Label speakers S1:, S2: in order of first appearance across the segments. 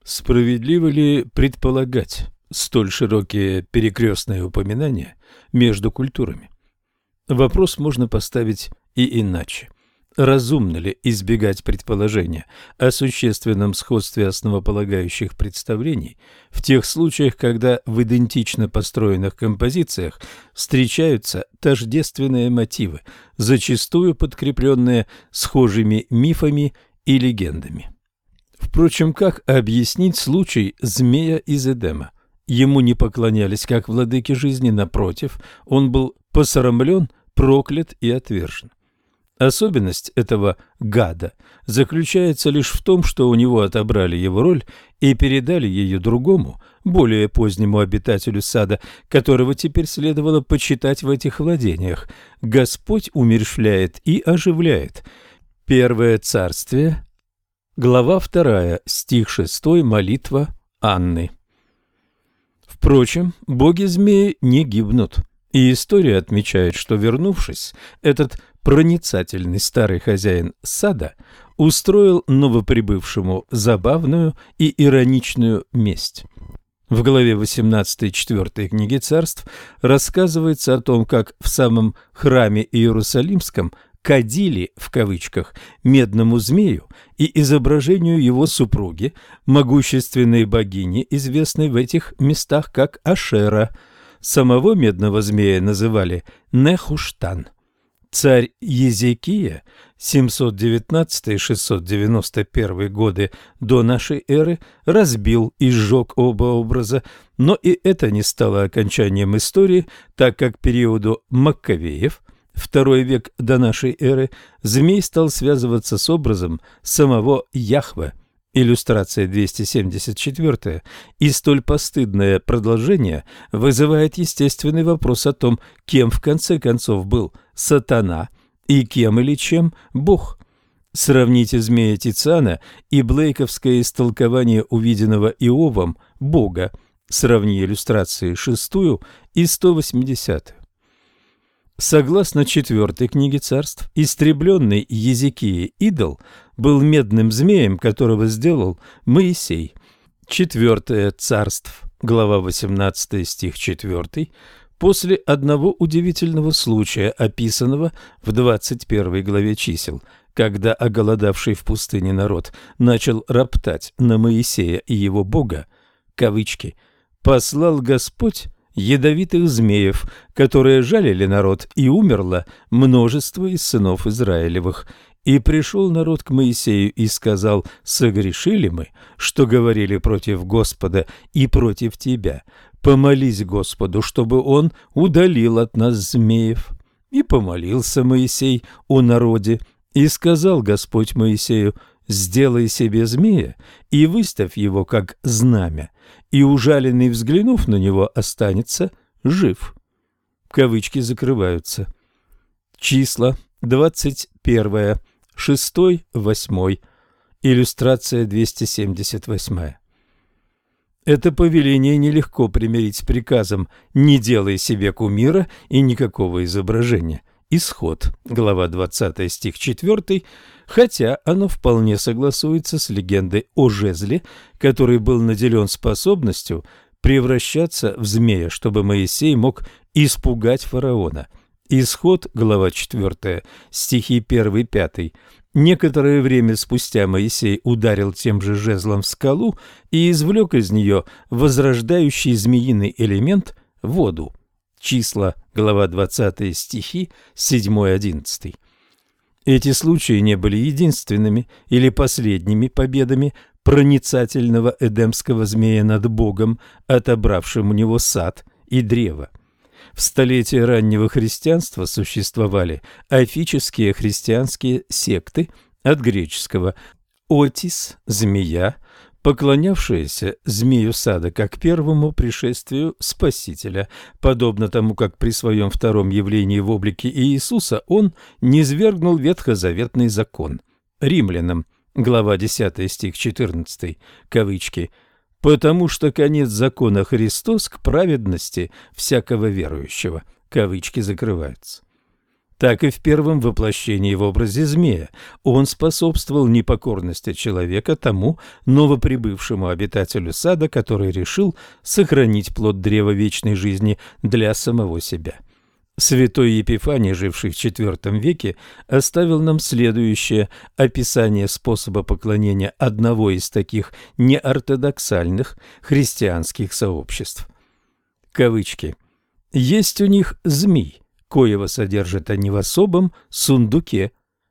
S1: Справедливо ли предполагать столь широкие перекрестные упоминания между культурами? Вопрос можно поставить и иначе. Разумно ли избегать предположения о существенном сходстве основополагающих представлений в тех случаях, когда в идентично построенных композициях встречаются тождественные мотивы, зачастую подкрепленные схожими мифами и легендами? Впрочем, как объяснить случай змея из Эдема? Ему не поклонялись как владыке жизни, напротив, он был посрамлен, проклят и отвержен. Особенность этого гада заключается лишь в том, что у него отобрали его роль и передали ее другому, более позднему обитателю сада, которого теперь следовало почитать в этих владениях. Господь умерщвляет и оживляет. Первое царствие, глава 2, стих 6, молитва Анны. Впрочем, боги-змеи не гибнут, и история отмечает, что, вернувшись, этот проницательный старый хозяин сада устроил новоприбывшему забавную и ироничную месть. В главе 18 4 книги Царств рассказывается о том, как в самом храме Иерусалимском «кадили» в кавычках медному змею и изображению его супруги, могущественной богини, известной в этих местах как Ашера. Самого медного змея называли Нехуштан. Царь Езекия, 719-691 годы до нашей эры, разбил и сжег оба образа, но и это не стало окончанием истории, так как к периоду Маккавеев, II век до нашей эры, змей стал связываться с образом самого Яхве. Иллюстрация 274, и столь постыдное продолжение вызывает естественный вопрос о том, кем в конце концов был сатана и кем или чем Бог. Сравните змея Тициана и блейковское истолкование увиденного Иовом Бога. Сравни иллюстрации 6 и 180. Согласно 4 книге Царств, истребленный Езекией идол был медным змеем, которого сделал Моисей. 4 Царств, глава 18, стих 4, после одного удивительного случая, описанного в 21 главе чисел, когда оголодавший в пустыне народ начал роптать на Моисея и его Бога, кавычки, «послал Господь ядовитых змеев, которые жалили народ, и умерло множество из сынов Израилевых. И пришел народ к Моисею и сказал: согрешили мы, что говорили против Господа и против тебя. Помолись Господу, чтобы он удалил от нас змеев. И помолился Моисей о народе, и сказал Господь Моисею: сделай себе змея и выставь его как знамя, и ужаленный, взглянув на него, останется жив». Кавычки закрываются. Числа 21, 6, 8, иллюстрация 278. Это повеление нелегко примирить с приказом «не делай себе кумира и никакого изображения». Исход, глава 20, стих 4, хотя оно вполне согласуется с легендой о жезле, который был наделен способностью превращаться в змея, чтобы Моисей мог испугать фараона. Исход, глава 4, стихи 1-5. Некоторое время спустя Моисей ударил тем же жезлом в скалу и извлек из нее возрождающий змеиный элемент – воду. Числа, глава 20, стихи 7-11. Эти случаи не были единственными или последними победами проницательного эдемского змея над Богом, отобравшим у него сад и древо. В столетия раннего христианства существовали офические христианские секты от греческого «отис» – «змея», поклонявшиеся змею сада как первому пришествию Спасителя, подобно тому, как при своем втором явлении в облике Иисуса он низвергнул ветхозаветный закон. Римлянам, глава 10, стих 14, кавычки, «потому что конец закона Христос к праведности всякого верующего», кавычки закрываются. так и в первом воплощении в образе змея. Он способствовал непокорности человека тому новоприбывшему обитателю сада, который решил сохранить плод древа вечной жизни для самого себя. Святой Епифаний, живший в IV веке, оставил нам следующее описание способа поклонения одного из таких неортодоксальных христианских сообществ. Кавычки. «Есть у них змей, коего содержат они в особом сундуке,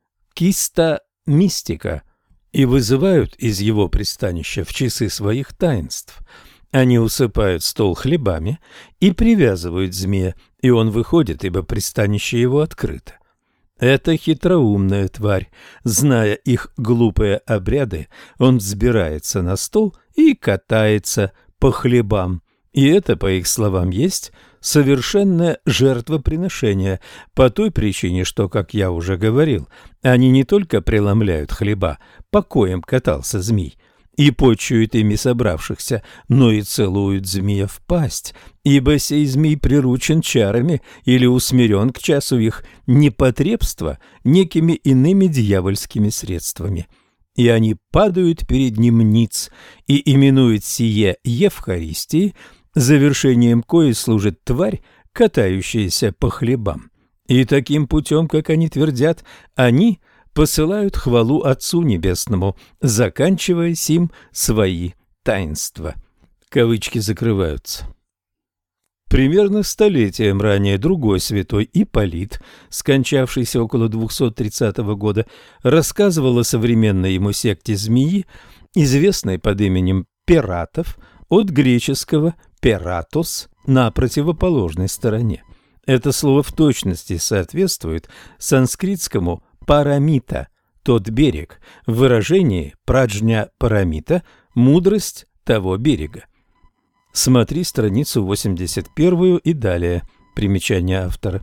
S1: киста мистика, и вызывают из его пристанища в часы своих таинств. Они усыпают стол хлебами и привязывают змея, и он выходит, ибо пристанище его открыто. Это хитроумная тварь. Зная их глупые обряды, он взбирается на стол и катается по хлебам. И это, по их словам, есть совершенное жертвоприношение, по той причине, что, как я уже говорил, они не только преломляют хлеба, по коим катался змей, и почуют ими собравшихся, но и целуют змея в пасть, ибо сей змей приручен чарами или усмирен к часу их непотребства некими иными дьявольскими средствами. И они падают перед ним ниц и именуют сие Евхаристией, завершением коей служит тварь, катающаяся по хлебам. И таким путем, как они твердят, они посылают хвалу Отцу Небесному, заканчивая сим свои таинства». Кавычки закрываются. Примерно столетием ранее другой святой Ипполит, скончавшийся около 230 года, рассказывал о современной ему секте змеи, известной под именем Пиратов, от греческого «пиратос» на противоположной стороне. Это слово в точности соответствует санскритскому «парамита», тот берег, в выражении «праджня парамита» – мудрость того берега. Смотри страницу 81 и далее. Примечание автора.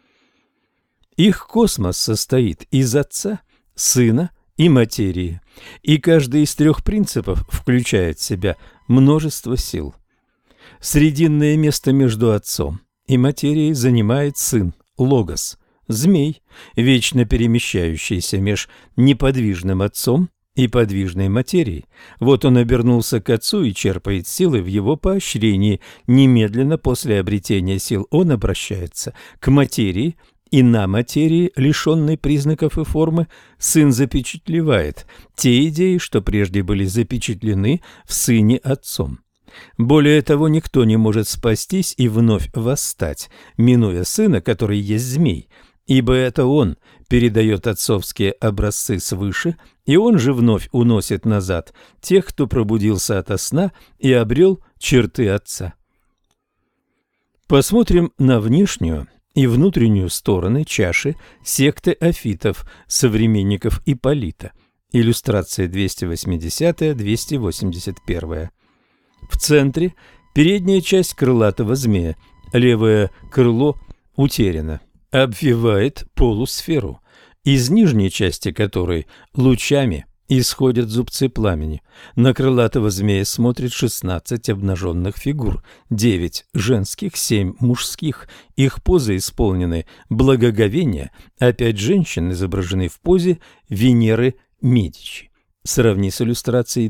S1: Их космос состоит из Отца, Сына и материи, и каждый из трех принципов включает в себя множество сил. Срединное место между Отцом и материей занимает Сын, Логос, Змей, вечно перемещающийся меж неподвижным Отцом и подвижной материей. Вот он обернулся к Отцу и черпает силы в его поощрении. Немедленно после обретения сил он обращается к материи, и на материи, лишенной признаков и формы, Сын запечатлевает те идеи, что прежде были запечатлены в Сыне Отцом. Более того, никто не может спастись и вновь восстать, минуя Сына, который есть Змей, ибо это Он передает отцовские образцы свыше, и Он же вновь уносит назад тех, кто пробудился ото сна и обрел черты Отца. Посмотрим на внешнюю и внутреннюю стороны чаши секты Афитов, современников Ипполита. Иллюстрация 280-281. В центре передняя часть крылатого змея, левое крыло утеряно, обвивает полусферу, из нижней части которой лучами исходят зубцы пламени. На крылатого змея смотрит 16 обнаженных фигур, 9 женских, 7 мужских. Их позы исполнены благоговения, а 5 женщин изображены в позе Венеры Медичи. Сравни с иллюстрацией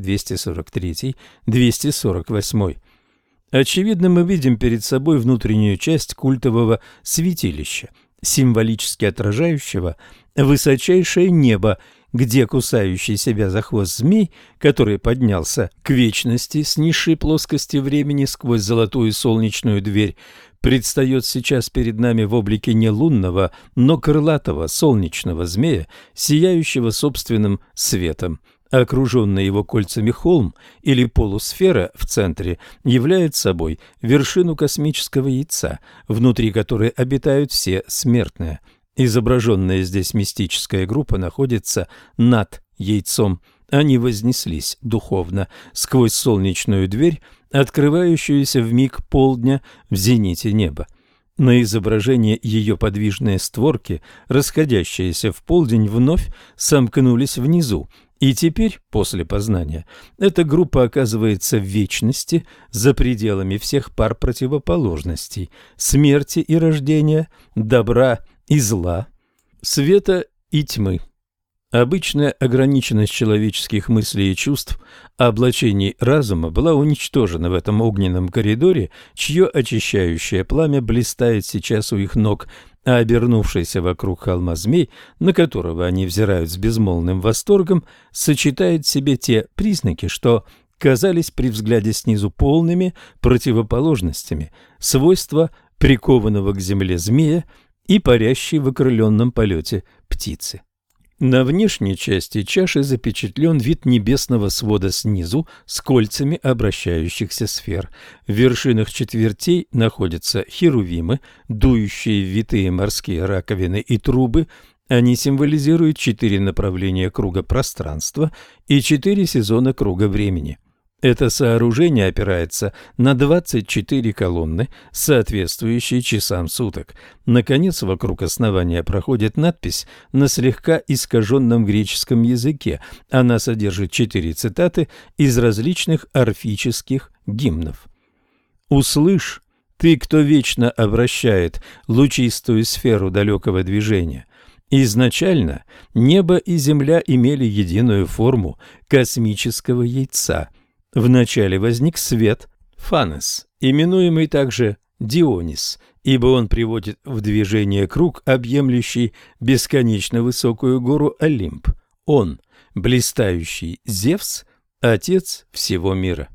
S1: 243-248. Очевидно, мы видим перед собой внутреннюю часть культового святилища, символически отражающего высочайшее небо, где кусающий себя за хвост змей, который поднялся к вечности с низшей плоскости времени сквозь золотую солнечную дверь, предстает сейчас перед нами в облике не лунного, но крылатого солнечного змея, сияющего собственным светом. Окруженный его кольцами холм или полусфера в центре являет собой вершину космического яйца, внутри которой обитают все смертные. Изображенная здесь мистическая группа находится над яйцом. Они вознеслись духовно сквозь солнечную дверь, открывающуюся в миг полдня в зените неба. На изображении ее подвижные створки, расходящиеся в полдень, вновь сомкнулись внизу. И теперь, после познания, эта группа оказывается в вечности за пределами всех пар противоположностей, смерти и рождения, добра и зла, Света и тьмы. Обычная ограниченность человеческих мыслей и чувств, облачений разума была уничтожена в этом огненном коридоре, чье очищающее пламя блистает сейчас у их ног, а обернувшийся вокруг холма змей, на которого они взирают с безмолвным восторгом, сочетает в себе те признаки, что казались при взгляде снизу полными противоположностями, свойства прикованного к земле змея и парящей в окрыленном полете птицы. На внешней части чаши запечатлен вид небесного свода снизу с кольцами обращающихся сфер. В вершинах четвертей находятся херувимы, дующие в витые морские раковины и трубы. Они символизируют 4 направления круга пространства и 4 сезона круга времени. Это сооружение опирается на 24 колонны, соответствующие часам суток. Наконец, вокруг основания проходит надпись на слегка искаженном греческом языке. Она содержит 4 цитаты из различных орфических гимнов. «Услышь, ты, кто вечно обращает лучистую сферу далекого движения». Изначально небо и земля имели единую форму космического яйца. Вначале возник свет, Фанес, именуемый также Дионис, ибо он приводит в движение круг, объемлющий бесконечно высокую гору Олимп. Он, блистающий Зевс, отец всего мира.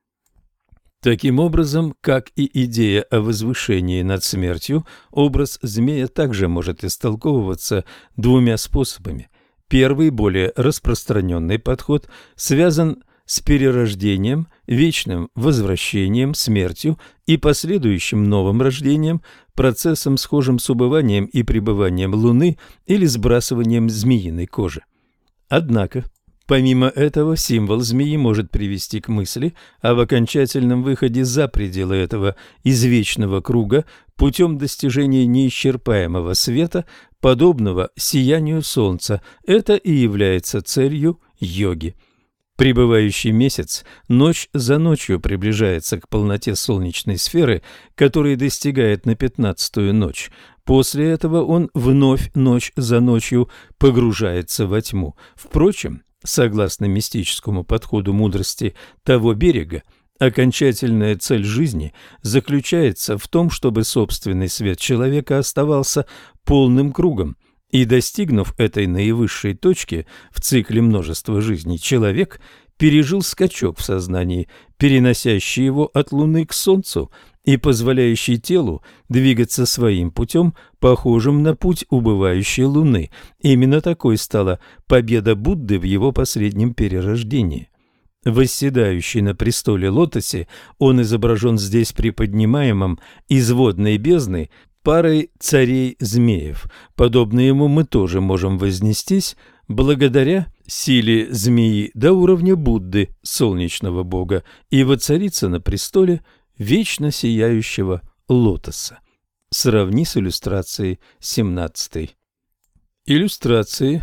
S1: Таким образом, как и идея о возвышении над смертью, образ змея также может истолковываться 2 способами. Первый, более распространенный подход, связан с перерождением, вечным возвращением, смертью и последующим новым рождением, процессом, схожим с убыванием и пребыванием Луны или сбрасыванием змеиной кожи. Однако, помимо этого, символ змеи может привести к мысли об окончательном выходе за пределы этого извечного круга путем достижения неисчерпаемого света, подобного сиянию солнца. Это и является целью йоги. Прибывающий месяц ночь за ночью приближается к полноте солнечной сферы, которая достигает на 15-ю ночь. После этого он вновь ночь за ночью погружается во тьму. Впрочем, согласно мистическому подходу мудрости того берега, окончательная цель жизни заключается в том, чтобы собственный свет человека оставался полным кругом. И, достигнув этой наивысшей точки в цикле множества жизней, человек пережил скачок в сознании, переносящий его от Луны к Солнцу и позволяющий телу двигаться своим путем, похожим на путь убывающей Луны. Именно такой стала победа Будды в его последнем перерождении. Восседающий на престоле лотосе, он изображен здесь приподнимаемым из водной бездны парой царей-змеев. Подобно ему мы тоже можем вознестись благодаря силе змеи до уровня Будды, солнечного бога, и воцариться на престоле вечно сияющего лотоса. Сравни с иллюстрацией 17. Иллюстрации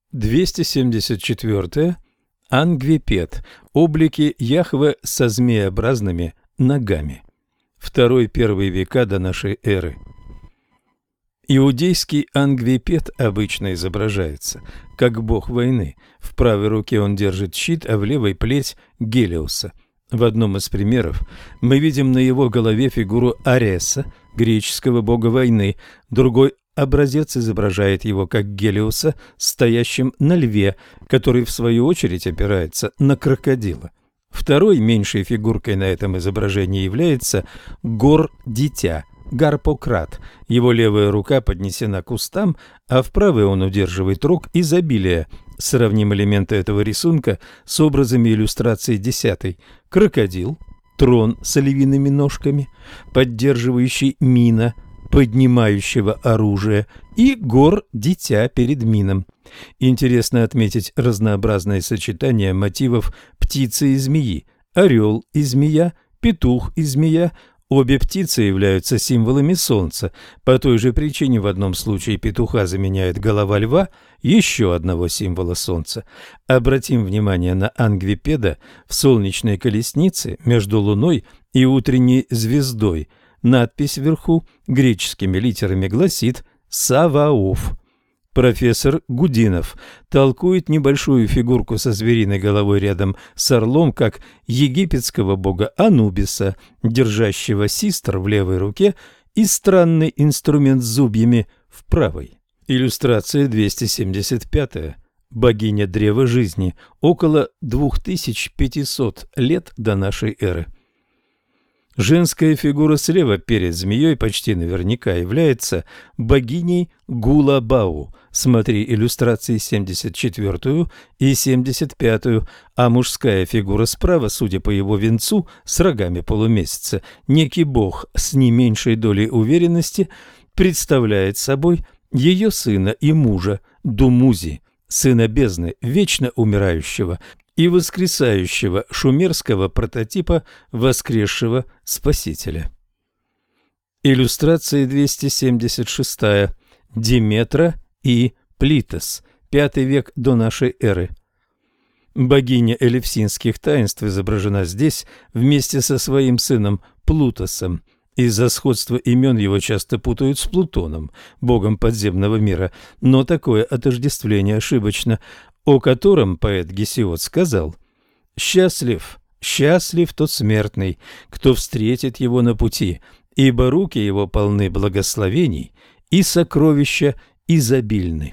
S1: 274. Ангвипед. Облики Яхве со змееобразными ногами. 2-1 века до нашей эры. Иудейский Ангвипед обычно изображается как бог войны. В правой руке он держит щит, а в левой плеть Гелиоса. В одном из примеров мы видим на его голове фигуру Ареса, греческого бога войны. Другой образец изображает его как Гелиоса, стоящим на льве, который в свою очередь опирается на крокодила. Второй, меньшей фигуркой на этом изображении является Гор-дитя, Гарпократ. Его левая рука поднесена к устам, а в правой он удерживает рог изобилия. Сравним элементы этого рисунка с образами иллюстрации 10. Крокодил, трон с львиными ножками, поддерживающий мина, поднимающего оружие, и Гор-дитя перед мином. Интересно отметить разнообразное сочетание мотивов птицы и змеи. Орел и змея, петух и змея. Обе птицы являются символами солнца. По той же причине в одном случае петуха заменяет голова льва, еще одного символа солнца. Обратим внимание на Ангвипеда в солнечной колеснице между луной и утренней звездой. Надпись вверху греческими литерами гласит «Саваоф». Профессор Гудинов толкует небольшую фигурку со звериной головой рядом с орлом как египетского бога Анубиса, держащего систр в левой руке и странный инструмент с зубьями в правой. Иллюстрация 275. Богиня древа жизни, около 2500 лет до нашей эры. Женская фигура слева перед змеей почти наверняка является богиней Гулабау. Смотри иллюстрации 74 и 75, а мужская фигура справа, судя по его венцу с рогами полумесяца, некий бог с не меньшей долей уверенности представляет собой ее сына и мужа Думузи, сына бездны, вечно умирающего и воскресающего шумерского прототипа воскресшего Спасителя. Иллюстрация 276. Диметра и Плитос, V век до нашей эры. Богиня элевсинских таинств изображена здесь вместе со своим сыном Плутосом. Из-за сходства имен его часто путают с Плутоном, богом подземного мира, но такое отождествление ошибочно, о котором поэт Гесиод сказал: «Счастлив, счастлив тот смертный, кто встретит его на пути, ибо руки его полны благословений и сокровища изобильны».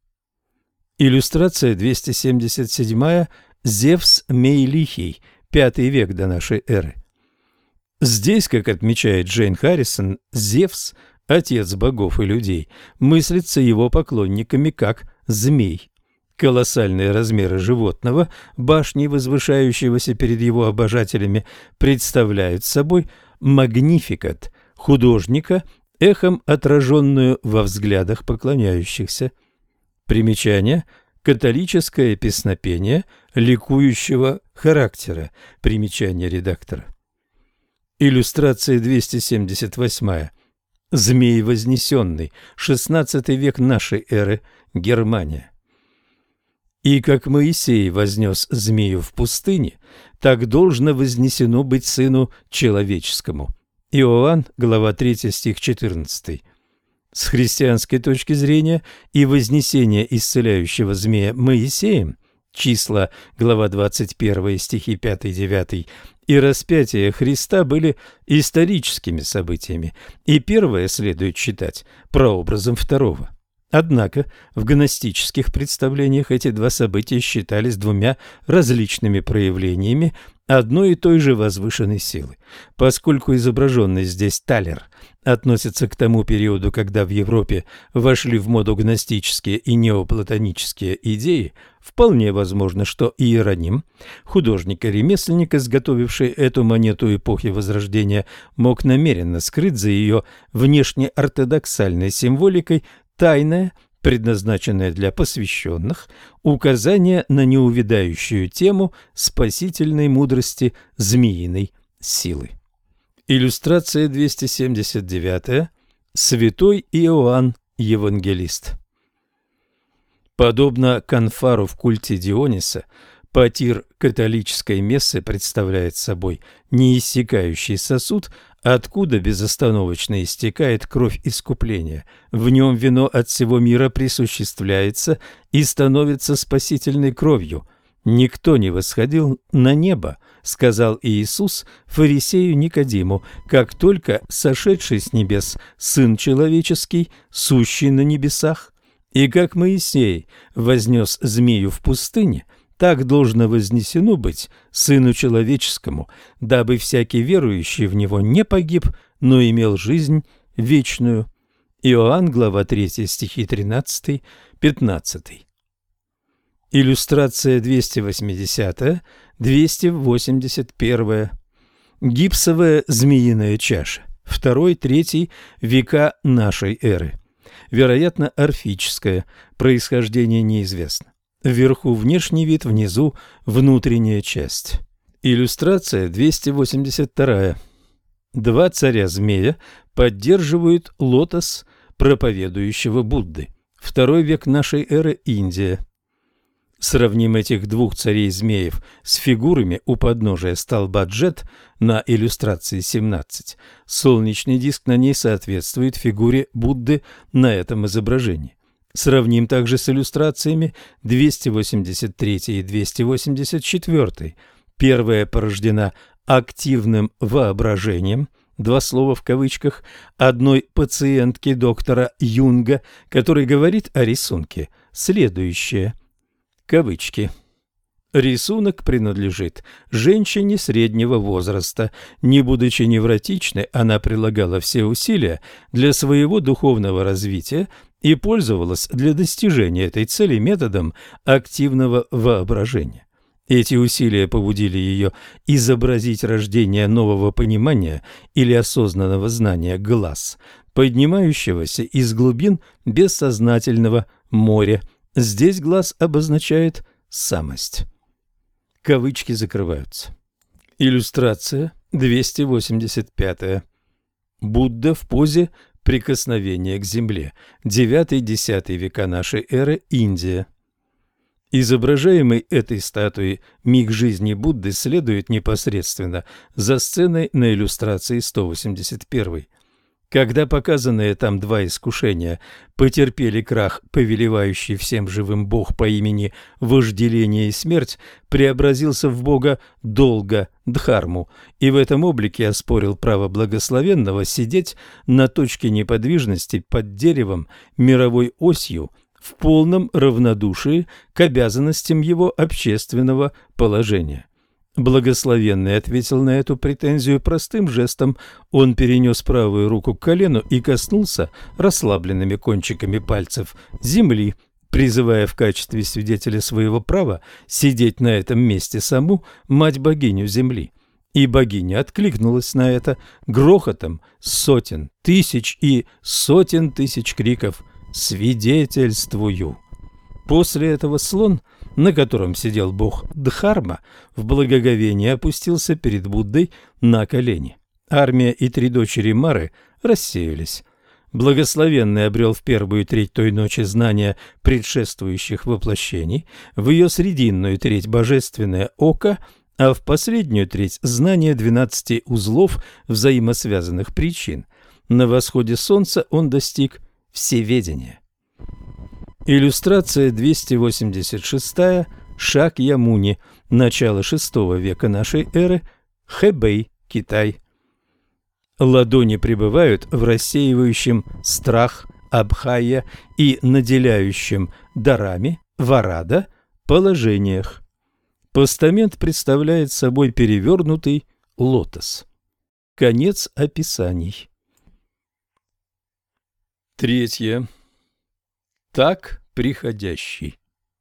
S1: Иллюстрация 277. Зевс Мейлихий, V век до нашей эры. Здесь, как отмечает Джейн Харрисон, Зевс, отец богов и людей, мыслится его поклонниками как змей. Колоссальные размеры животного, башни, возвышающегося перед его обожателями, представляют собой магнификат художника, эхом отраженную во взглядах поклоняющихся. Примечание: католическое песнопение ликующего характера. Примечание редактора. Иллюстрация 278. Змей вознесенный, XVI век нашей эры, Германия. «И как Моисей вознес змею в пустыне, так должно вознесено быть сыну человеческому». Иоанн, глава 3, стих 14. С христианской точки зрения и вознесение исцеляющего змея Моисеем, Числа, глава 21, стихи 5-9, и распятие Христа были историческими событиями, и первое следует считать прообразом второго. Однако в гностических представлениях эти два события считались двумя различными проявлениями одной и той же возвышенной силы. Поскольку изображенный здесь талер относится к тому периоду, когда в Европе вошли в моду гностические и неоплатонические идеи, вполне возможно, что Иероним, художник и ремесленник, изготовивший эту монету эпохи Возрождения, мог намеренно скрыть за ее внешне ортодоксальной символикой тайное, предназначенное для посвященных, указание на неувядающую тему спасительной мудрости змеиной силы. Иллюстрация 279. Святой Иоанн Евангелист. Подобно канфару в культе Диониса, патир католической мессы представляет собой неиссякающий сосуд, откуда безостановочно истекает кровь искупления. В нем вино от всего мира присуществляется и становится спасительной кровью. «Никто не восходил на небо», — сказал Иисус фарисею Никодиму, «как только сошедший с небес Сын Человеческий, сущий на небесах. И как Моисей вознес змею в пустыне, так должно вознесено быть Сыну Человеческому, дабы всякий верующий в Него не погиб, но имел жизнь вечную». Иоанн, глава 3, стихи 13-15. Иллюстрация 280, 281. Гипсовая змеиная чаша. 2-3 века нашей эры. Вероятно, орфическое, происхождение неизвестно. Вверху внешний вид, внизу внутренняя часть. Иллюстрация 282. Два царя-змея поддерживают лотос проповедующего Будды. 2 век нашей эры, Индия. Сравним этих двух царей-змеев с фигурами у подножия столба Джет на иллюстрации 17. Солнечный диск на ней соответствует фигуре Будды на этом изображении. Сравним также с иллюстрациями 283 и 284. Первая порождена активным воображением, два слова в кавычках, одной пациентки доктора Юнга, который говорит о рисунке следующее. Кавычки. Рисунок принадлежит женщине среднего возраста. Не будучи невротичной, она прилагала все усилия для своего духовного развития и пользовалась для достижения этой цели методом активного воображения. Эти усилия побудили ее изобразить рождение нового понимания или осознанного знания глаз, поднимающегося из глубин бессознательного моря. Здесь глаз обозначает самость. Кавычки закрываются. Иллюстрация 285. Будда в позе прикосновения к земле. 9-10 века нашей эры, Индия. Изображаемый этой статуей миг жизни Будды следует непосредственно за сценой на иллюстрации 181. Когда показанные там два искушения потерпели крах, повелевающий всем живым бог по имени Вожделение и Смерть преобразился в бога Долга Дхарму и в этом облике оспорил право благословенного сидеть на точке неподвижности под деревом мировой осью в полном равнодушии к обязанностям его общественного положения. Благословенный ответил на эту претензию простым жестом. Он перенес правую руку к колену и коснулся расслабленными кончиками пальцев земли, призывая в качестве свидетеля своего права сидеть на этом месте саму мать-богиню земли. И богиня откликнулась на это грохотом сотен тысяч и сотен тысяч криков «Свидетельствую!». После этого слон, на котором сидел бог Дхарма, в благоговении опустился перед Буддой на колени. Армия и три дочери Мары рассеялись. Благословенный обрел в первую треть той ночи знания предшествующих воплощений, в ее срединную треть божественное око, а в последнюю треть знание 12 узлов взаимосвязанных причин. На восходе солнца он достиг всеведения. Иллюстрация 286. Шакьямуни. Начало VI века нашей эры. Хэбэй, Китай. Ладони пребывают в рассеивающем страх Абхайя и наделяющем дарами Варада положениях. Постамент представляет собой перевернутый лотос. Конец описаний. Третье. Так приходящий.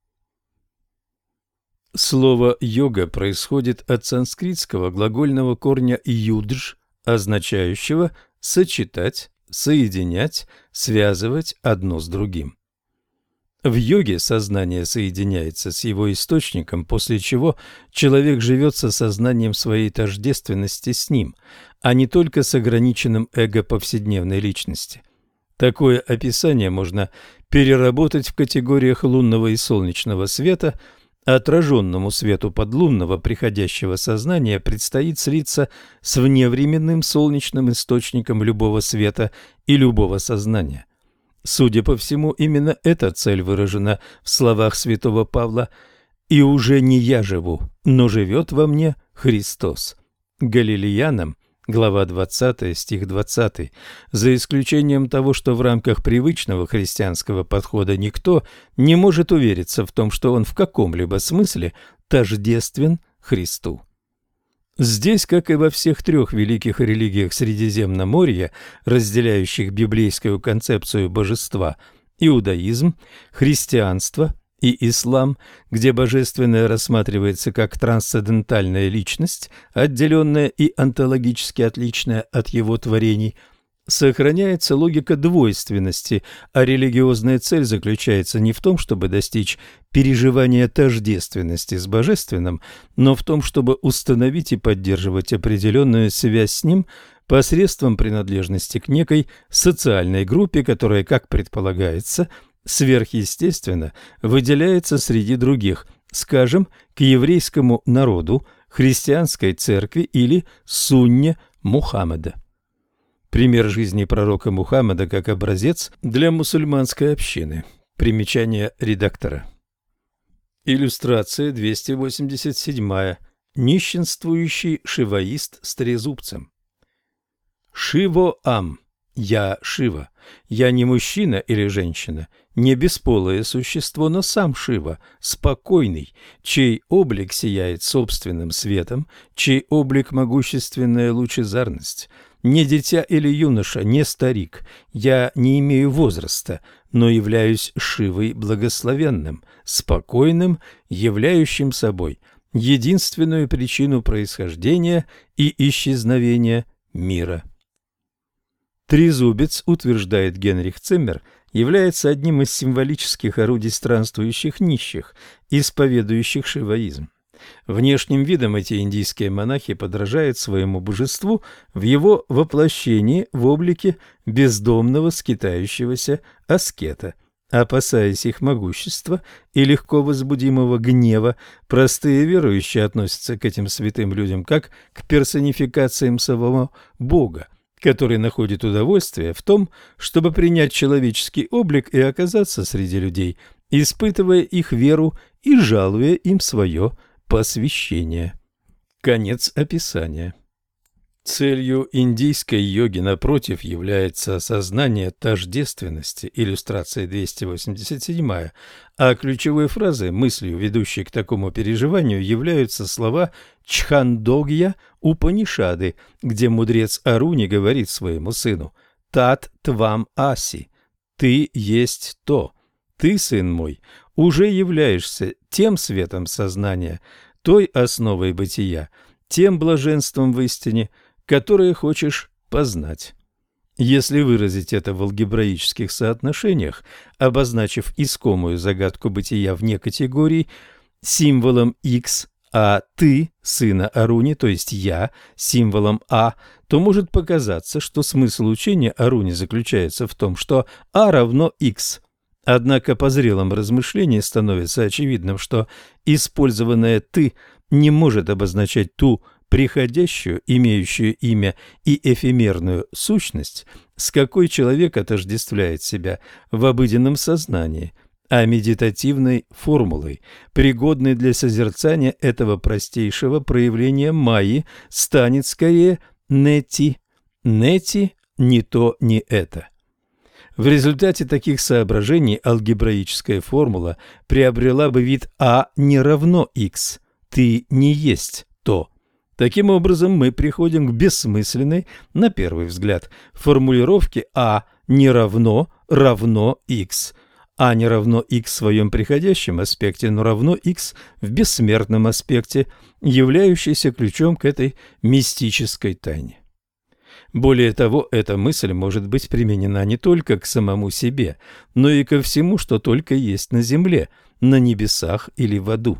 S1: Слово «йога» происходит от санскритского глагольного корня «юдж», означающего «сочетать», «соединять», «связывать одно с другим». В йоге сознание соединяется с его источником, после чего человек живет со сознанием своей тождественности с ним, а не только с ограниченным эго повседневной личности. Такое описание можно переработать в категориях лунного и солнечного света. Отраженному свету подлунного приходящего сознания предстоит слиться с вневременным солнечным источником любого света и любого сознания. Судя по всему, именно эта цель выражена в словах святого Павла: «И уже не я живу, но живет во мне Христос». Галилеянам, глава 20, стих 20. За исключением того, что в рамках привычного христианского подхода никто не может увериться в том, что он в каком-либо смысле тождествен Христу. Здесь, как и во всех трех великих религиях Средиземноморья, разделяющих библейскую концепцию божества – иудаизм, христианство и ислам, где божественное рассматривается как трансцендентальная личность, отделенная и онтологически отличная от его творений, сохраняется логика двойственности, а религиозная цель заключается не в том, чтобы достичь переживания тождественности с божественным, но в том, чтобы установить и поддерживать определенную связь с ним посредством принадлежности к некой социальной группе, которая, как предполагается, сверхъестественно выделяется среди других, скажем, к еврейскому народу, христианской церкви или сунне Мухаммеда. Пример жизни пророка Мухаммеда как образец для мусульманской общины. Примечание редактора. Иллюстрация 287. Нищенствующий шиваист с трезубцем. Шиво-ам. Я Шива. Я не мужчина или женщина, не бесполое существо, но сам Шива, спокойный, чей облик сияет собственным светом, чей облик могущественная лучезарность. Не дитя или юноша, не старик. Я не имею возраста, но являюсь Шивой благословенным, спокойным, являющим собой единственную причину происхождения и исчезновения мира. Трезубец, утверждает Генрих Циммер, является одним из символических орудий странствующих нищих, исповедующих шиваизм. Внешним видом эти индийские монахи подражают своему божеству в его воплощении в облике бездомного скитающегося аскета. Опасаясь их могущества и легко возбудимого гнева, простые верующие относятся к этим святым людям как к персонификациям самого Бога, который находит удовольствие в том, чтобы принять человеческий облик и оказаться среди людей, испытывая их веру и жалуя им свое посвящение. Конец описания. Целью индийской йоги, напротив, является осознание тождественности, иллюстрация 287, а ключевой фразой, мыслью, ведущей к такому переживанию, являются слова Чхандогья Упанишады, где мудрец Аруни говорит своему сыну «Тат твам аси» – «Ты есть то». Ты, сын мой, уже являешься тем светом сознания, той основой бытия, тем блаженством в истине, которое хочешь познать. Если выразить это в алгебраических соотношениях, обозначив искомую загадку бытия вне категорий символом x, а ты, сына Аруни, то есть я, символом а, то может показаться, что смысл учения Аруни заключается в том, что а равно x. Однако по зрелом размышлении становится очевидным, что использованное «ты» не может обозначать ту приходящую, имеющую имя и эфемерную сущность, с какой человек отождествляет себя в обыденном сознании, а медитативной формулой, пригодной для созерцания этого простейшего проявления майи, станет скорее нети. Нети – ни то, ни это. В результате таких соображений алгебраическая формула приобрела бы вид А не равно Х. Ты не есть то. Таким образом, мы приходим к бессмысленной, на первый взгляд, формулировке А не равно равно Х. А не х в своем приходящем аспекте, но равно х в бессмертном аспекте, являющийся ключом к этой мистической тайне. Более того, эта мысль может быть применена не только к самому себе, но и ко всему, что только есть на земле, на небесах или в аду.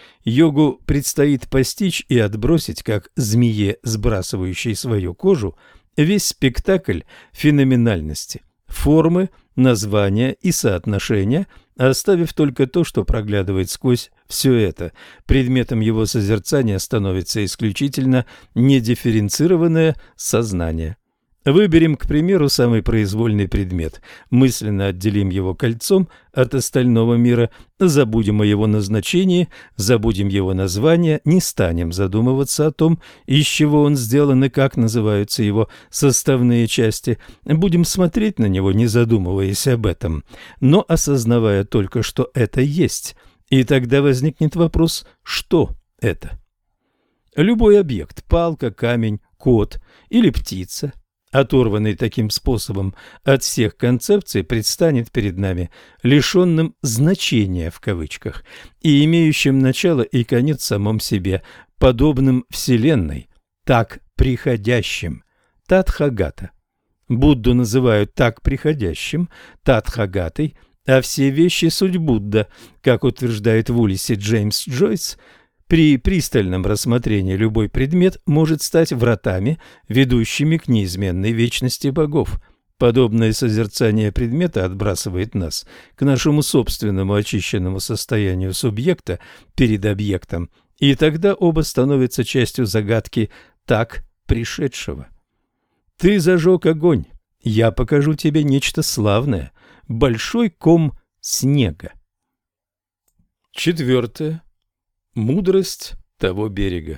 S1: Йогу предстоит постичь и отбросить, как змее, сбрасывающей свою кожу, весь спектакль феноменальности, формы, названия и соотношения, оставив только то, что проглядывает сквозь все это. Предметом его созерцания становится исключительно недифференцированное сознание. Выберем, к примеру, самый произвольный предмет, мысленно отделим его кольцом от остального мира, забудем о его назначении, забудем его название, не станем задумываться о том, из чего он сделан и как называются его составные части, будем смотреть на него, не задумываясь об этом, но осознавая только, что это есть, и тогда возникнет вопрос, что это? Любой объект, палка, камень, кот или птица, оторванный таким способом от всех концепций, предстанет перед нами лишенным «значения» в кавычках и имеющим начало и конец в самом себе, подобным Вселенной, так приходящим, Тадхагата. Будду называют так приходящим, Тадхагатой, а все вещи суть Будда, как утверждает в Улиссе Джеймс Джойс. При пристальном рассмотрении любой предмет может стать вратами, ведущими к неизменной вечности богов. Подобное созерцание предмета отбрасывает нас к нашему собственному очищенному состоянию субъекта перед объектом, и тогда оба становятся частью загадки так пришедшего. Ты зажег огонь, я покажу тебе нечто славное, большой ком снега. Четвертое. Мудрость того берега.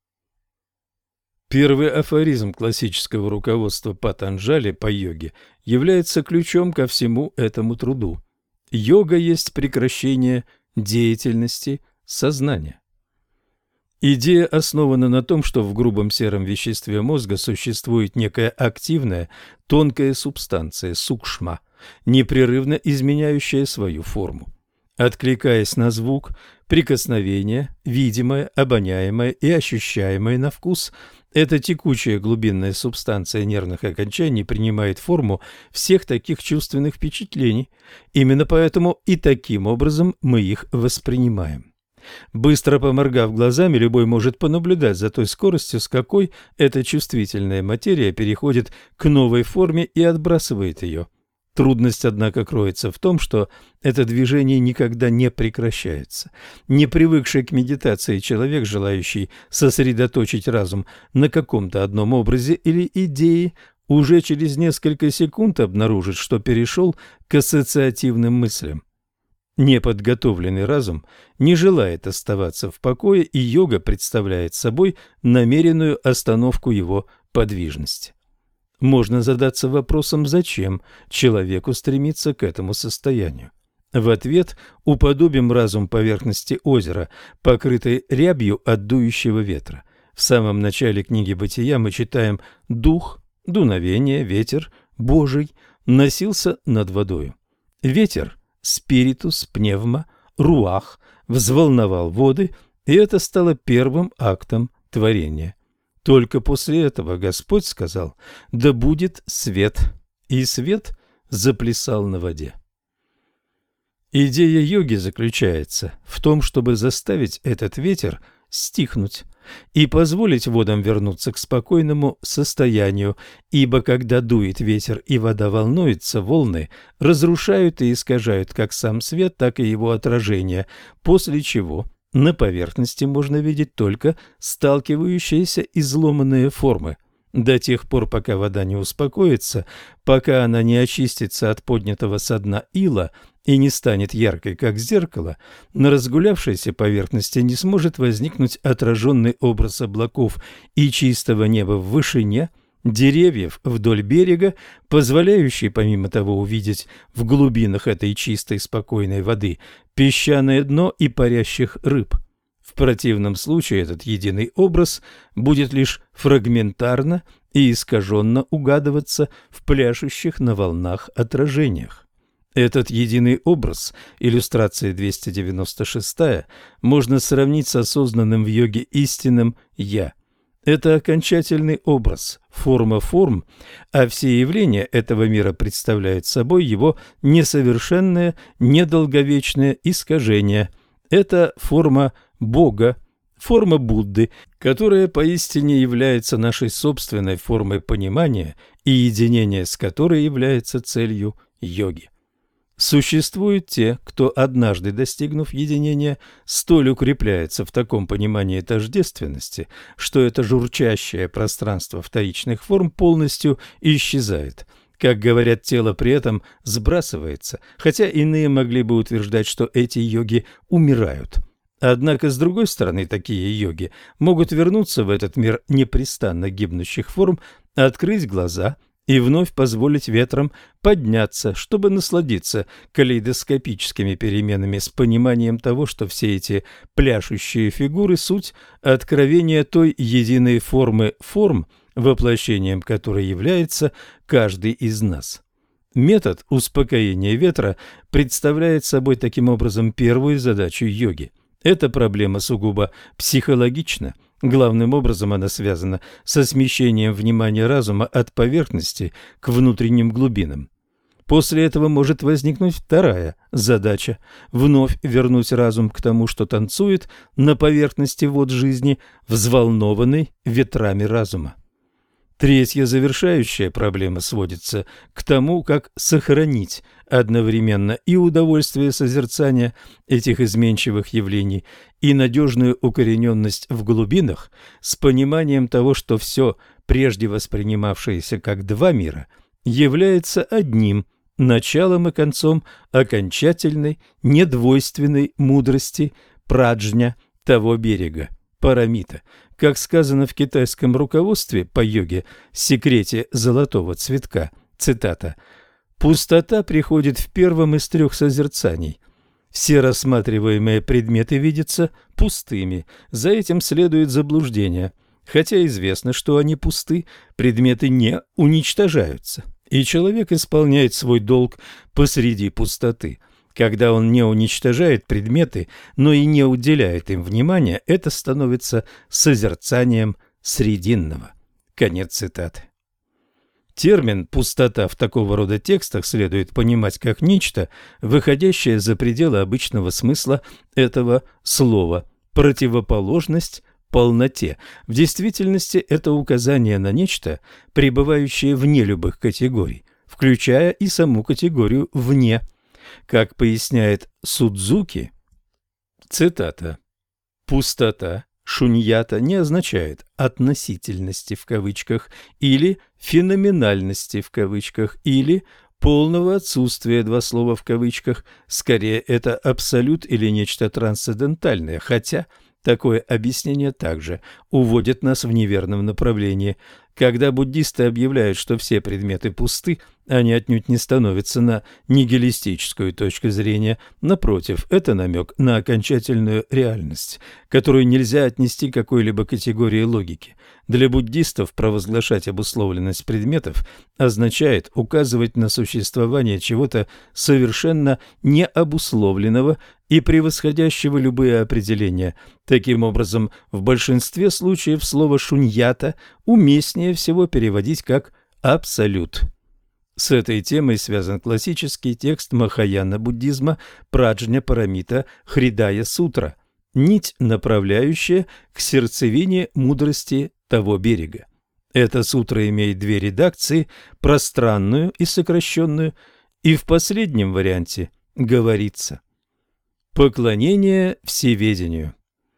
S1: Первый афоризм классического руководства Патанджали по йоге является ключом ко всему этому труду. Йога есть прекращение деятельности сознания. Идея основана на том, что в грубом сером веществе мозга существует некая активная, тонкая субстанция, сукшма, непрерывно изменяющая свою форму. Откликаясь на звук, прикосновение, видимое, обоняемое и ощущаемое на вкус, эта текучая глубинная субстанция нервных окончаний принимает форму всех таких чувственных впечатлений. Именно поэтому и таким образом мы их воспринимаем. Быстро поморгав глазами, любой может понаблюдать за той скоростью, с какой эта чувствительная материя переходит к новой форме и отбрасывает ее. Трудность, однако, кроется в том, что это движение никогда не прекращается. Не привыкший к медитации человек, желающий сосредоточить разум на каком-то одном образе или идее, уже через несколько секунд обнаружит, что перешел к ассоциативным мыслям. Неподготовленный разум не желает оставаться в покое, и йога представляет собой намеренную остановку его подвижности. Можно задаться вопросом, зачем человеку стремиться к этому состоянию. В ответ уподобим разум поверхности озера, покрытой рябью от дующего ветра. В самом начале книги «Бытия» мы читаем «Дух, дуновение, ветер, Божий носился над водою». Ветер, спиритус, пневма, руах взволновал воды, и это стало первым актом творения. Только после этого Господь сказал: «Да будет свет», и свет заплясал на воде. Идея йоги заключается в том, чтобы заставить этот ветер стихнуть и позволить водам вернуться к спокойному состоянию, ибо когда дует ветер и вода волнуется, волны разрушают и искажают как сам свет, так и его отражение, после чего на поверхности можно видеть только сталкивающиеся изломанные формы. До тех пор, пока вода не успокоится, пока она не очистится от поднятого со дна ила и не станет яркой, как зеркало, на разгулявшейся поверхности не сможет возникнуть отраженный образ облаков и чистого неба в вышине, деревьев вдоль берега, позволяющий, помимо того, увидеть в глубинах этой чистой спокойной воды песчаное дно и парящих рыб. В противном случае этот единый образ будет лишь фрагментарно и искаженно угадываться в пляшущих на волнах отражениях. Этот единый образ, иллюстрация 296, можно сравнить с осознанным в йоге истинным «я». Это окончательный образ, форма форм, а все явления этого мира представляют собой его несовершенное, недолговечное искажение. Это форма Бога, форма Будды, которая поистине является нашей собственной формой понимания и единения с которой является целью йоги. Существуют те, кто, однажды достигнув единения, столь укрепляется в таком понимании тождественности, что это журчащее пространство вторичных форм полностью исчезает. Как говорят, тело при этом сбрасывается, хотя иные могли бы утверждать, что эти йоги умирают. Однако, с другой стороны, такие йоги могут вернуться в этот мир непрестанно гибнущих форм, открыть глаза и вновь позволить ветрам подняться, чтобы насладиться калейдоскопическими переменами с пониманием того, что все эти пляшущие фигуры – суть откровения той единой формы форм, воплощением которой является каждый из нас. Метод успокоения ветра представляет собой таким образом первую задачу йоги. Эта проблема сугубо психологична. Главным образом она связана со смещением внимания разума от поверхности к внутренним глубинам. После этого может возникнуть вторая задача – вновь вернуть разум к тому, что танцует на поверхности вод жизни, взволнованный ветрами разума. Третья завершающая проблема сводится к тому, как сохранить одновременно и удовольствие созерцания этих изменчивых явлений, и надежную укорененность в глубинах с пониманием того, что все, прежде воспринимавшееся как два мира, является одним началом и концом окончательной, недвойственной мудрости праджня того берега, парамита. Как сказано в китайском руководстве по йоге «Секрете золотого цветка», цитата, «Пустота приходит в первом из трех созерцаний. Все рассматриваемые предметы видятся пустыми, за этим следует заблуждение. Хотя известно, что они пусты, предметы не уничтожаются, и человек исполняет свой долг посреди пустоты. Когда он не уничтожает предметы, но и не уделяет им внимания, это становится созерцанием срединного». Конец цитаты. Термин «пустота» в такого рода текстах следует понимать как нечто, выходящее за пределы обычного смысла этого слова, противоположность полноте. В действительности это указание на нечто, пребывающее вне любых категорий, включая и саму категорию «вне». Как поясняет Судзуки, цитата, «пустота» шуньята не означает «относительности» в кавычках или «феноменальности» в кавычках или полного отсутствия два слова в кавычках. Скорее, это абсолют или нечто трансцендентальное, хотя такое объяснение также уводит нас в неверном направлении. Когда буддисты объявляют, что все предметы пусты, они отнюдь не становятся на нигилистическую точку зрения. Напротив, это намек на окончательную реальность, которую нельзя отнести к какой-либо категории логики. Для буддистов провозглашать обусловленность предметов означает указывать на существование чего-то совершенно необусловленного и превосходящего любые определения. Таким образом, в большинстве случаев слово «шуньята» уместнее всего переводить как «абсолют». С этой темой связан классический текст махаяна-буддизма Праджня-парамита Хридая-сутра, нить, направляющая к сердцевине мудрости того берега. Эта сутра имеет две редакции, пространную и сокращенную, и в последнем варианте говорится: «Поклонение всеведению».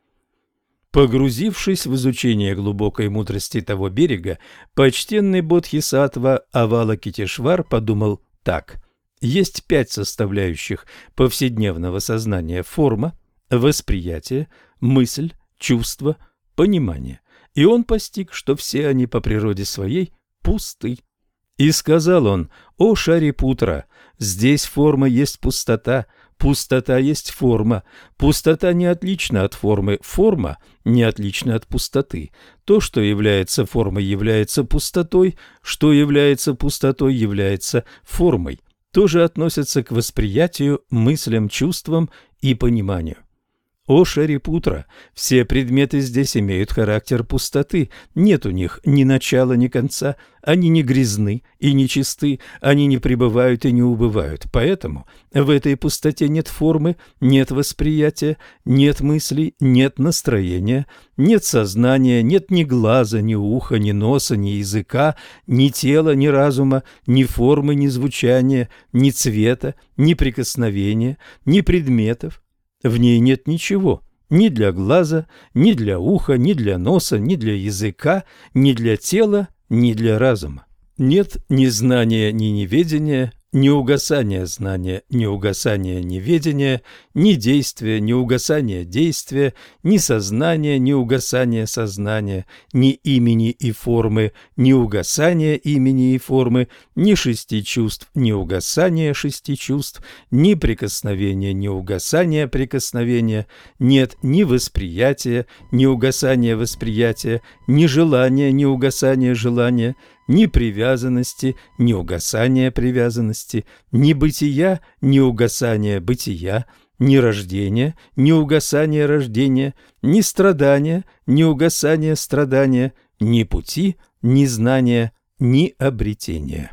S1: Погрузившись в изучение глубокой мудрости того берега, почтенный бодхисаттва Авалокитешвар подумал так: есть 5 составляющих повседневного сознания: форма, восприятие, мысль, чувство, понимание. И он постиг, что все они по природе своей пусты. И сказал он: «О Шарипутра, здесь форма есть пустота, пустота есть форма, пустота не отлична от формы, форма не отлична от пустоты. То, что является формой, является пустотой, что является пустотой, является формой. Тоже относится к восприятию, мыслям, чувствам и пониманию». О Шарипутра, все предметы здесь имеют характер пустоты, нет у них ни начала, ни конца, они не грязны и не чисты, они не пребывают и не убывают, поэтому в этой пустоте нет формы, нет восприятия, нет мыслей, нет настроения, нет сознания, нет ни глаза, ни уха, ни носа, ни языка, ни тела, ни разума, ни формы, ни звучания, ни цвета, ни прикосновения, ни предметов. В ней нет ничего, ни для глаза, ни для уха, ни для носа, ни для языка, ни для тела, ни для разума. Нет ни знания, ни неведения, ни угасания знания, ни угасания неведения, ни действия, ни угасания действия, ни сознания, ни угасания сознания, ни имени и формы, ни угасания имени и формы, ни 6 чувств, ни угасания 6 чувств, ни прикосновения, ни угасания прикосновения, нет ни восприятия, ни угасания восприятия, ни желания, ни угасания желания, ни привязанности, ни угасания привязанности, ни бытия, ни угасания бытия, ни рождения, ни угасания рождения, ни страдания, ни угасания страдания, ни пути, ни знания, ни обретения.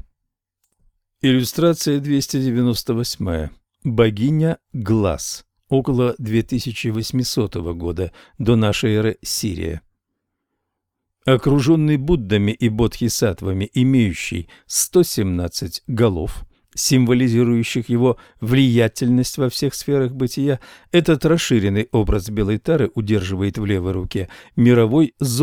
S1: Иллюстрация 298. Богиня глаз. Около 2800 года до нашей эры, Сирия. Окруженный Буддами и бодхисаттвами, имеющий 117 голов, символизирующих его влиятельность во всех сферах бытия, этот расширенный образ белой тары удерживает в левой руке мировой зонт,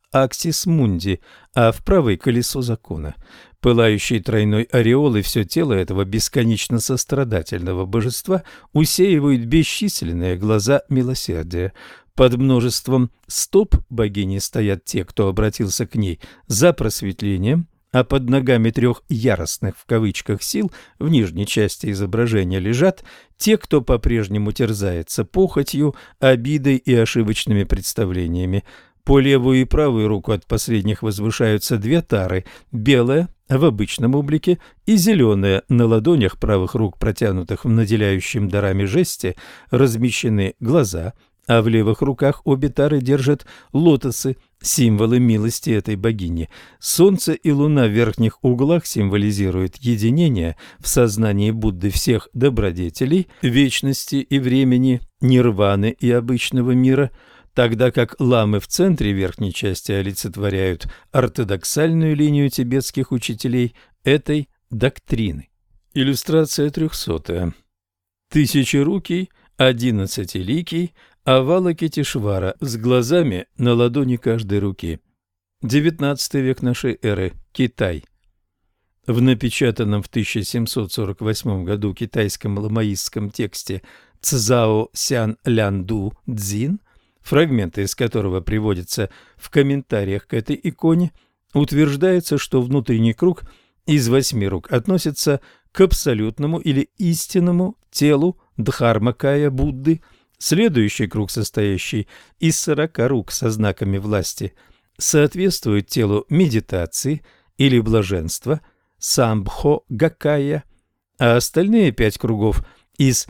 S1: аксис мунди, а в правой – колесо закона. Пылающий тройной ореол и все тело этого бесконечно сострадательного божества усеивают бесчисленные глаза милосердия. Под множеством стоп богини стоят те, кто обратился к ней за просветлением, а под ногами трех «яростных» в кавычках сил в нижней части изображения лежат те, кто по-прежнему терзается похотью, обидой и ошибочными представлениями. По левую и правую руку от последних возвышаются две тары – белая в обычном облике и зеленая на ладонях правых рук, протянутых в наделяющем дарами жесте, размещены глаза, а в левых руках обе тары держат лотосы, символы милости этой богини. Солнце и луна в верхних углах символизируют единение в сознании Будды всех добродетелей, вечности и времени, нирваны и обычного мира, тогда как ламы в центре верхней части олицетворяют ортодоксальную линию тибетских учителей этой доктрины. Иллюстрация 300. Тысячерукий, 11-ликий Авалокитешвара с глазами на ладони каждой руки. 19 век нашей эры. Китай. В напечатанном в 1748 году китайском ламаистском тексте Цзао Сян Лянду Цзин, фрагменты из которого приводятся в комментариях к этой иконе, утверждается, что внутренний круг из 8 рук относится к абсолютному или истинному телу Дхармакая Будды. Следующий круг, состоящий из 40 рук со знаками власти, соответствует телу медитации или блаженства Самбхо Гакая, а остальные 5 кругов из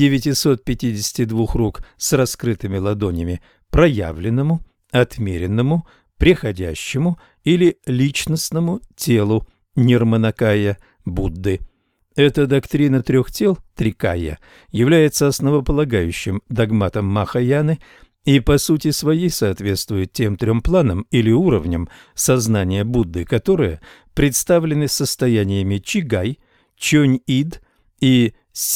S1: 952 рук с раскрытыми ладонями проявленному, отмеренному, преходящему или личностному телу Нирманакая Будды. Эта доктрина трех тел, трикайя, является основополагающим догматом Махаяны и по сути своей соответствует тем трем планам или уровням сознания Будды, которые представлены состояниями Чигай, Чонь-Ид и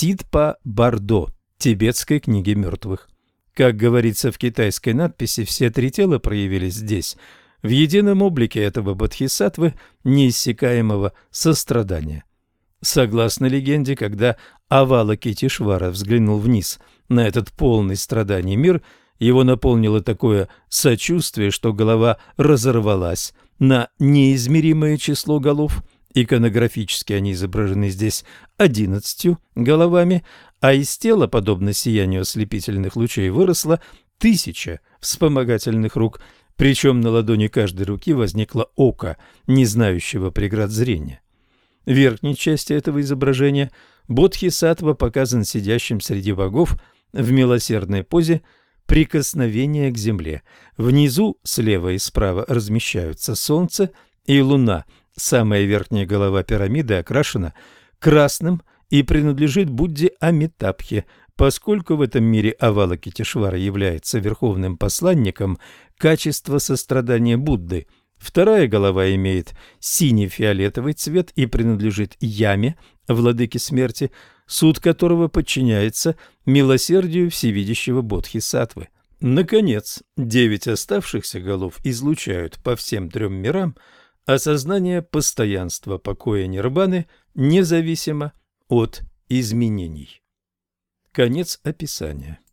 S1: Сидпа-Бардо тибетской книги мертвых. Как говорится в китайской надписи, все три тела проявились здесь, в едином облике этого бодхисаттвы неиссякаемого сострадания. Согласно легенде, когда Авалокитешвара взглянул вниз на этот полный страданий мир, его наполнило такое сочувствие, что голова разорвалась на неизмеримое число голов. Иконографически они изображены здесь 11 головами, а из тела, подобно сиянию ослепительных лучей, выросло 1000 вспомогательных рук, причем на ладони каждой руки возникло око, не знающего преград зрения. В верхней части этого изображения бодхисаттва показан сидящим среди богов в милосердной позе прикосновения к земле. Внизу слева и справа размещаются солнце и луна. Самая верхняя голова пирамиды окрашена красным и принадлежит Будде Амитабхе, поскольку в этом мире Авалокитешвара является верховным посланником качества сострадания Будды. Вторая голова имеет синий-фиолетовый цвет и принадлежит Яме, владыке смерти, суд которого подчиняется милосердию всевидящего бодхисаттвы. Наконец, 9 оставшихся голов излучают по всем 3 мирам осознание постоянства покоя нирваны независимо от изменений. Конец описания.